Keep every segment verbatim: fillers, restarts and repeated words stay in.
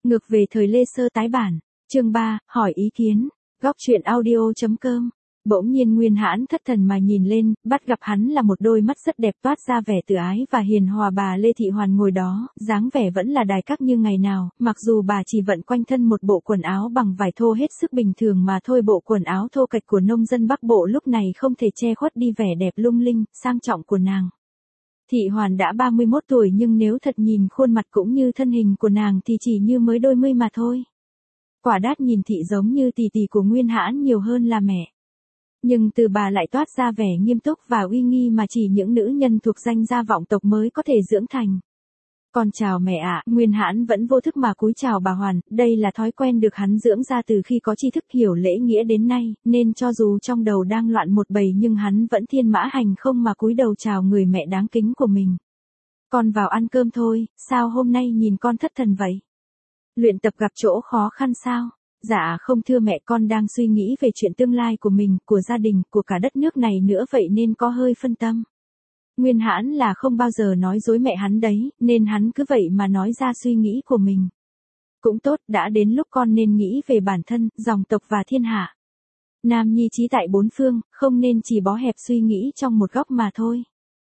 Ngược về thời Lê Sơ tái bản, chương ba, hỏi ý kiến, góc truyện audio chấm com. Bỗng nhiên Nguyên Hãn thất thần mà nhìn lên, bắt gặp hắn là một đôi mắt rất đẹp toát ra vẻ từ ái và hiền hòa bà Lê Thị Hoàn ngồi đó, dáng vẻ vẫn là đài các như ngày nào, mặc dù bà chỉ vận quanh thân một bộ quần áo bằng vải thô hết sức bình thường mà thôi. Bộ quần áo thô kệch của nông dân Bắc Bộ lúc này không thể che khuất đi vẻ đẹp lung linh, sang trọng của nàng. Thị Hoàn đã ba mươi mốt tuổi nhưng nếu thật nhìn khuôn mặt cũng như thân hình của nàng thì chỉ như mới đôi mươi mà thôi. Quả đát nhìn thị giống như tỷ tỷ của Nguyên Hãn nhiều hơn là mẹ. Nhưng từ bà lại toát ra vẻ nghiêm túc và uy nghi mà chỉ những nữ nhân thuộc danh gia vọng tộc mới có thể dưỡng thành. Con chào mẹ ạ, Nguyên Hãn vẫn vô thức mà cúi chào bà Hoàn, đây là thói quen được hắn dưỡng ra từ khi có tri thức hiểu lễ nghĩa đến nay, nên cho dù trong đầu đang loạn một bầy nhưng hắn vẫn thiên mã hành không mà cúi đầu chào người mẹ đáng kính của mình. Con vào ăn cơm thôi, sao hôm nay nhìn con thất thần vậy? Luyện tập gặp chỗ khó khăn sao? Dạ không thưa mẹ, con đang suy nghĩ về chuyện tương lai của mình, của gia đình, của cả đất nước này nữa vậy nên có hơi phân tâm. Nguyên Hãn là không bao giờ nói dối mẹ hắn đấy, nên hắn cứ vậy mà nói ra suy nghĩ của mình. Cũng tốt, đã đến lúc con nên nghĩ về bản thân, dòng tộc và thiên hạ. Nam nhi trí tại bốn phương, không nên chỉ bó hẹp suy nghĩ trong một góc mà thôi.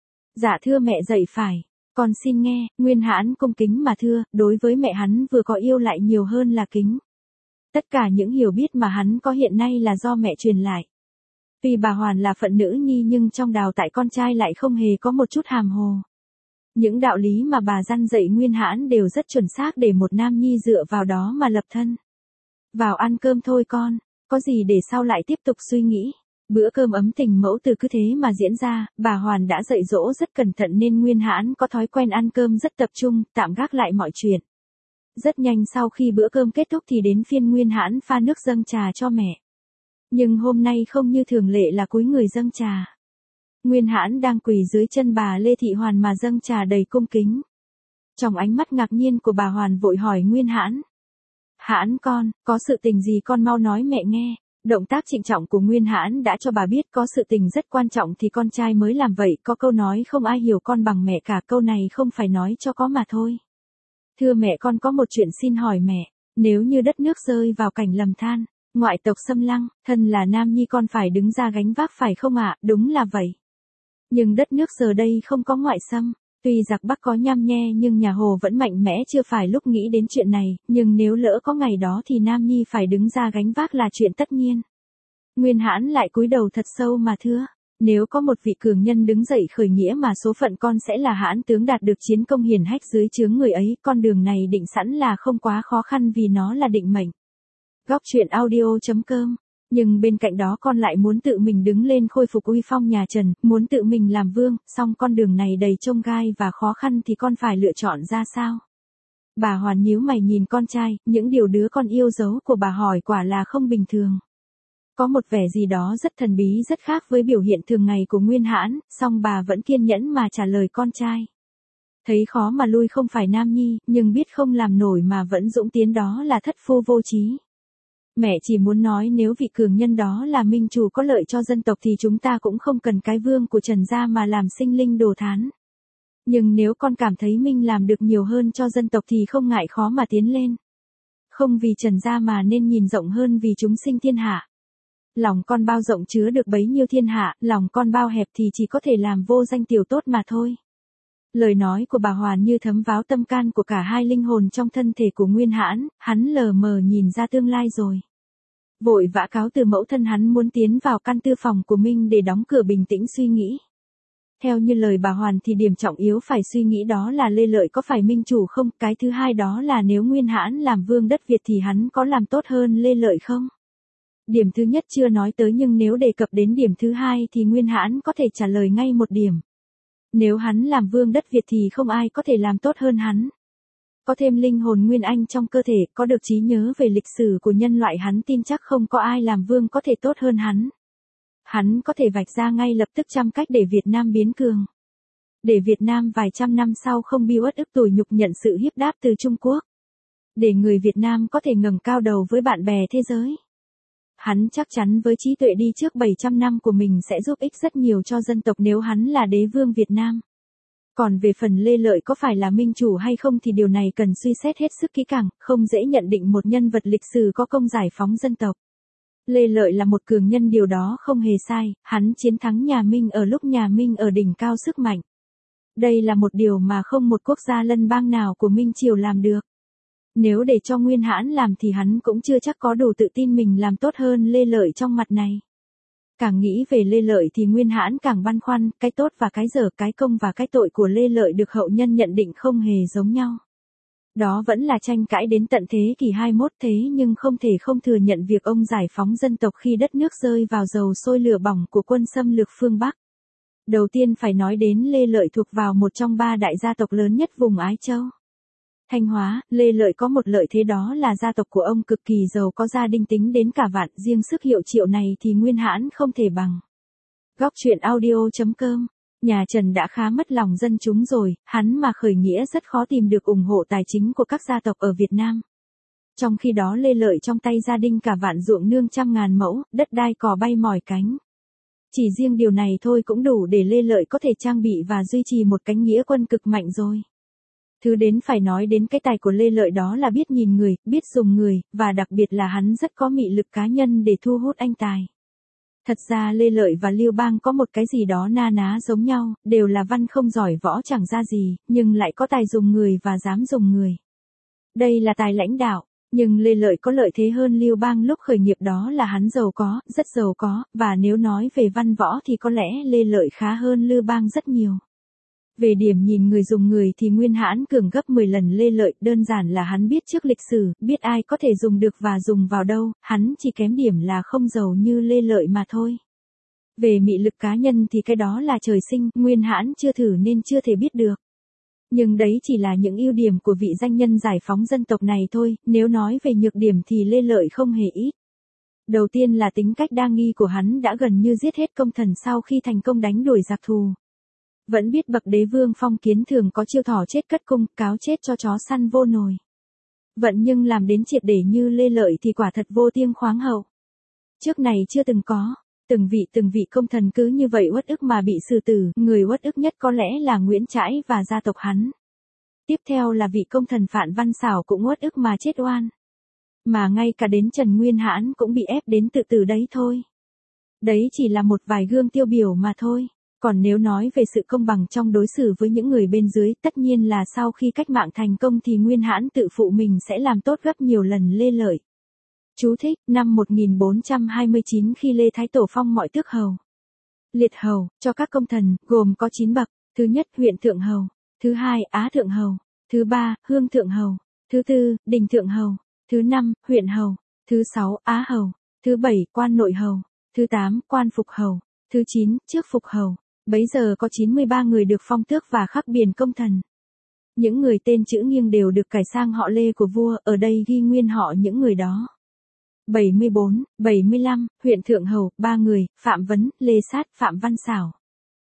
Dạ thưa mẹ dạy phải. Con xin nghe. Nguyên Hãn cung kính mà thưa, đối với mẹ hắn vừa có yêu lại nhiều hơn là kính. Tất cả những hiểu biết mà hắn có hiện nay là do mẹ truyền lại. Vì bà Hoàn là phận nữ nhi nhưng trong đào tại con trai lại không hề có một chút hàm hồ. Những đạo lý mà bà dăn dạy Nguyên Hãn đều rất chuẩn xác để một nam nhi dựa vào đó mà lập thân. Vào ăn cơm thôi con, có gì để sau lại tiếp tục suy nghĩ. Bữa cơm ấm tình mẫu từ cứ thế mà diễn ra, bà Hoàn đã dạy dỗ rất cẩn thận nên Nguyên Hãn có thói quen ăn cơm rất tập trung, tạm gác lại mọi chuyện. Rất nhanh sau khi bữa cơm kết thúc thì đến phiên Nguyên Hãn pha nước dâng trà cho mẹ. Nhưng hôm nay không như thường lệ là cúi người dâng trà. Nguyên Hãn đang quỳ dưới chân bà Lê Thị Hoàn mà dâng trà đầy cung kính. Trong ánh mắt ngạc nhiên của bà Hoàn vội hỏi Nguyên Hãn. Hãn con, có sự tình gì con mau nói mẹ nghe. Động tác trịnh trọng của Nguyên Hãn đã cho bà biết có sự tình rất quan trọng thì con trai mới làm vậy. Có câu nói không ai hiểu con bằng mẹ cả, câu này không phải nói cho có mà thôi. Thưa mẹ, con có một chuyện xin hỏi mẹ. Nếu như đất nước rơi vào cảnh lầm than, ngoại tộc xâm lăng, thân là nam nhi con phải đứng ra gánh vác phải không ạ? Đúng là vậy. Nhưng đất nước giờ đây không có ngoại xâm. Tuy giặc Bắc có nhăm nhe nhưng nhà Hồ vẫn mạnh mẽ, chưa phải lúc nghĩ đến chuyện này, nhưng nếu lỡ có ngày đó thì nam nhi phải đứng ra gánh vác là chuyện tất nhiên. Nguyên Hãn lại cúi đầu thật sâu mà thưa. Nếu có một vị cường nhân đứng dậy khởi nghĩa mà số phận con sẽ là Hãn tướng đạt được chiến công hiển hách dưới trướng người ấy, con đường này định sẵn là không quá khó khăn vì nó là định mệnh. Góc truyện audio chấm com. Nhưng bên cạnh đó con lại muốn tự mình đứng lên khôi phục uy phong nhà Trần, muốn tự mình làm vương, song con đường này đầy chông gai và khó khăn thì con phải lựa chọn ra sao? Bà Hoàn nhíu mày nhìn con trai, những điều đứa con yêu dấu của bà hỏi quả là không bình thường. Có một vẻ gì đó rất thần bí, rất khác với biểu hiện thường ngày của Nguyên Hãn, song bà vẫn kiên nhẫn mà trả lời con trai. Thấy khó mà lui không phải nam nhi, nhưng biết không làm nổi mà vẫn dũng tiến đó là thất phu vô trí. Mẹ chỉ muốn nói nếu vị cường nhân đó là minh chủ có lợi cho dân tộc thì chúng ta cũng không cần cái vương của Trần gia mà làm sinh linh đồ thán. Nhưng nếu con cảm thấy Minh làm được nhiều hơn cho dân tộc thì không ngại khó mà tiến lên. Không vì Trần gia mà nên nhìn rộng hơn vì chúng sinh thiên hạ. Lòng con bao rộng chứa được bấy nhiêu thiên hạ, lòng con bao hẹp thì chỉ có thể làm vô danh tiểu tốt mà thôi. Lời nói của bà Hoàn như thấm vào tâm can của cả hai linh hồn trong thân thể của Nguyên Hãn, hắn lờ mờ nhìn ra tương lai rồi. Vội vã cáo từ mẫu thân hắn muốn tiến vào căn tư phòng của Minh để đóng cửa bình tĩnh suy nghĩ. Theo như lời bà Hoàn thì điểm trọng yếu phải suy nghĩ đó là Lê Lợi có phải minh chủ không, cái thứ hai đó là nếu Nguyên Hãn làm vương đất Việt thì hắn có làm tốt hơn Lê Lợi không? Điểm thứ nhất chưa nói tới nhưng nếu đề cập đến điểm thứ hai thì Nguyên Hãn có thể trả lời ngay một điểm. Nếu hắn làm vương đất Việt thì không ai có thể làm tốt hơn hắn. Có thêm linh hồn Nguyên Anh trong cơ thể, có được trí nhớ về lịch sử của nhân loại, hắn tin chắc không có ai làm vương có thể tốt hơn hắn. Hắn có thể vạch ra ngay lập tức trăm cách để Việt Nam biến cường. Để Việt Nam vài trăm năm sau không bị uất ức tủi nhục nhận sự hiếp đáp từ Trung Quốc. Để người Việt Nam có thể ngẩng cao đầu với bạn bè thế giới. Hắn chắc chắn với trí tuệ đi trước bảy trăm năm của mình sẽ giúp ích rất nhiều cho dân tộc nếu hắn là đế vương Việt Nam. Còn về phần Lê Lợi có phải là minh chủ hay không thì điều này cần suy xét hết sức kỹ càng, không dễ nhận định một nhân vật lịch sử có công giải phóng dân tộc. Lê Lợi là một cường nhân, điều đó không hề sai, hắn chiến thắng nhà Minh ở lúc nhà Minh ở đỉnh cao sức mạnh. Đây là một điều mà không một quốc gia lân bang nào của Minh Triều làm được. Nếu để cho Nguyên Hãn làm thì hắn cũng chưa chắc có đủ tự tin mình làm tốt hơn Lê Lợi trong mặt này. Càng nghĩ về Lê Lợi thì Nguyên Hãn càng băn khoăn, cái tốt và cái dở, cái công và cái tội của Lê Lợi được hậu nhân nhận định không hề giống nhau. Đó vẫn là tranh cãi đến tận thế kỷ hai mươi mốt, thế nhưng không thể không thừa nhận việc ông giải phóng dân tộc khi đất nước rơi vào dầu sôi lửa bỏng của quân xâm lược phương Bắc. Đầu tiên phải nói đến Lê Lợi thuộc vào một trong ba đại gia tộc lớn nhất vùng Ái Châu. Thanh Hóa, Lê Lợi có một lợi thế, đó là gia tộc của ông cực kỳ giàu có, gia đình tính đến cả vạn, riêng sức hiệu triệu này thì Nguyên Hãn không thể bằng. Góc truyện audio chấm com. Nhà Trần đã khá mất lòng dân chúng rồi, hắn mà khởi nghĩa rất khó tìm được ủng hộ tài chính của các gia tộc ở Việt Nam. Trong khi đó Lê Lợi trong tay gia đình cả vạn ruộng nương trăm ngàn mẫu, đất đai cò bay mỏi cánh. Chỉ riêng điều này thôi cũng đủ để Lê Lợi có thể trang bị và duy trì một cánh nghĩa quân cực mạnh rồi. Thứ đến phải nói đến cái tài của Lê Lợi, đó là biết nhìn người, biết dùng người, và đặc biệt là hắn rất có mị lực cá nhân để thu hút anh tài. Thật ra Lê Lợi và Lưu Bang có một cái gì đó na ná giống nhau, đều là văn không giỏi võ chẳng ra gì, nhưng lại có tài dùng người và dám dùng người. Đây là tài lãnh đạo, nhưng Lê Lợi có lợi thế hơn Lưu Bang lúc khởi nghiệp, đó là hắn giàu có, rất giàu có, và nếu nói về văn võ thì có lẽ Lê Lợi khá hơn Lưu Bang rất nhiều. Về điểm nhìn người dùng người thì Nguyên Hãn cường gấp mười lần Lê Lợi, đơn giản là hắn biết trước lịch sử, biết ai có thể dùng được và dùng vào đâu, hắn chỉ kém điểm là không giàu như Lê Lợi mà thôi. Về mị lực cá nhân thì cái đó là trời sinh, Nguyên Hãn chưa thử nên chưa thể biết được. Nhưng đấy chỉ là những ưu điểm của vị danh nhân giải phóng dân tộc này thôi, nếu nói về nhược điểm thì Lê Lợi không hề ít. Đầu tiên là tính cách đa nghi của hắn, đã gần như giết hết công thần sau khi thành công đánh đuổi giặc thù. Vẫn biết bậc đế vương phong kiến thường có chiêu thỏ chết cất cung, cáo chết cho chó săn vô nồi. Vận nhưng làm đến triệt để như Lê Lợi thì quả thật vô tiêng khoáng hậu. Trước này chưa từng có, từng vị từng vị công thần cứ như vậy uất ức mà bị xử tử, người uất ức nhất có lẽ là Nguyễn Trãi và gia tộc hắn. Tiếp theo là vị công thần Phạm Văn Xảo cũng uất ức mà chết oan. Mà ngay cả đến Trần Nguyên Hãn cũng bị ép đến tự tử đấy thôi. Đấy chỉ là một vài gương tiêu biểu mà thôi. Còn nếu nói về sự công bằng trong đối xử với những người bên dưới, tất nhiên là sau khi cách mạng thành công thì Nguyên Hãn tự phụ mình sẽ làm tốt gấp nhiều lần Lê Lợi. Chú thích, năm một nghìn bốn trăm hai mươi chín khi Lê Thái Tổ phong mọi tước hầu, liệt hầu, cho các công thần, gồm có chín bậc, thứ nhất huyện thượng hầu, thứ hai Á thượng hầu, thứ ba Hương thượng hầu, thứ tư Đình thượng hầu, thứ năm huyện hầu, thứ sáu Á hầu, thứ bảy quan nội hầu, thứ tám quan phục hầu, thứ chín trước phục hầu. Bấy giờ có chín mươi ba người được phong tước và khắc biển công thần. Những người tên chữ nghiêng đều được cải sang họ Lê của vua, ở đây ghi nguyên họ những người đó. bảy mươi bốn, bảy mươi lăm, huyện thượng hầu, ba người, Phạm Vấn, Lê Sát, Phạm Văn Xảo.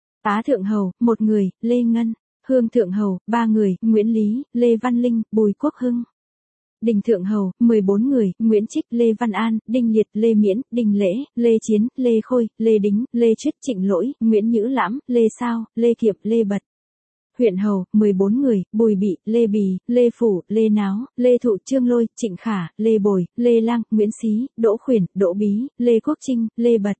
Á thượng hầu, một người, Lê Ngân. Hương thượng hầu, ba người, Nguyễn Lý, Lê Văn Linh, Bùi Quốc Hưng. Đình thượng hầu, mười bốn người, Nguyễn Trích, Lê Văn An, Đinh Liệt, Lê Miễn, Đinh Lễ, Lê Chiến, Lê Khôi, Lê Đính, Lê Trích, Trịnh Lỗi, Nguyễn Nhữ Lãm, Lê Sao, Lê Kiệp, Lê Bật. Huyện hầu, mười bốn người, Bùi Bị, Lê Bì, Lê Phủ, Lê Náo, Lê Thụ, Trương Lôi, Trịnh Khả, Lê Bồi, Lê Lang, Nguyễn Xí, Đỗ Khuyển, Đỗ Bí, Lê Quốc Trinh, Lê Bật.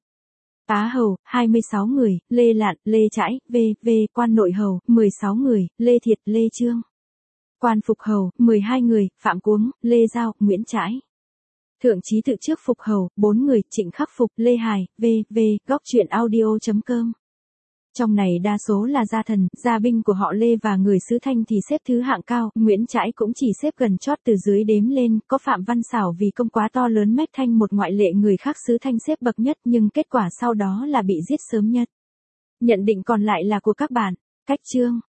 Á hầu, hai mươi sáu người, Lê Lạn, Lê Trãi, V, V, quan nội hầu, mười sáu người, Lê Thiệt, Lê Trương. Quan phục hầu, mười hai người, Phạm Cuống, Lê Giao, Nguyễn Trãi. Thượng trí tự trước phục hầu, bốn người, Trịnh Khắc Phục, Lê Hải, V, V, góc truyện audio chấm com. Trong này đa số là gia thần, gia binh của họ Lê và người xứ Thanh thì xếp thứ hạng cao, Nguyễn Trãi cũng chỉ xếp gần chót từ dưới đếm lên, có Phạm Văn Xảo vì công quá to lớn Mách Thanh một ngoại lệ, người khác xứ Thanh xếp bậc nhất nhưng kết quả sau đó là bị giết sớm nhất. Nhận định còn lại là của các bạn. Cách chương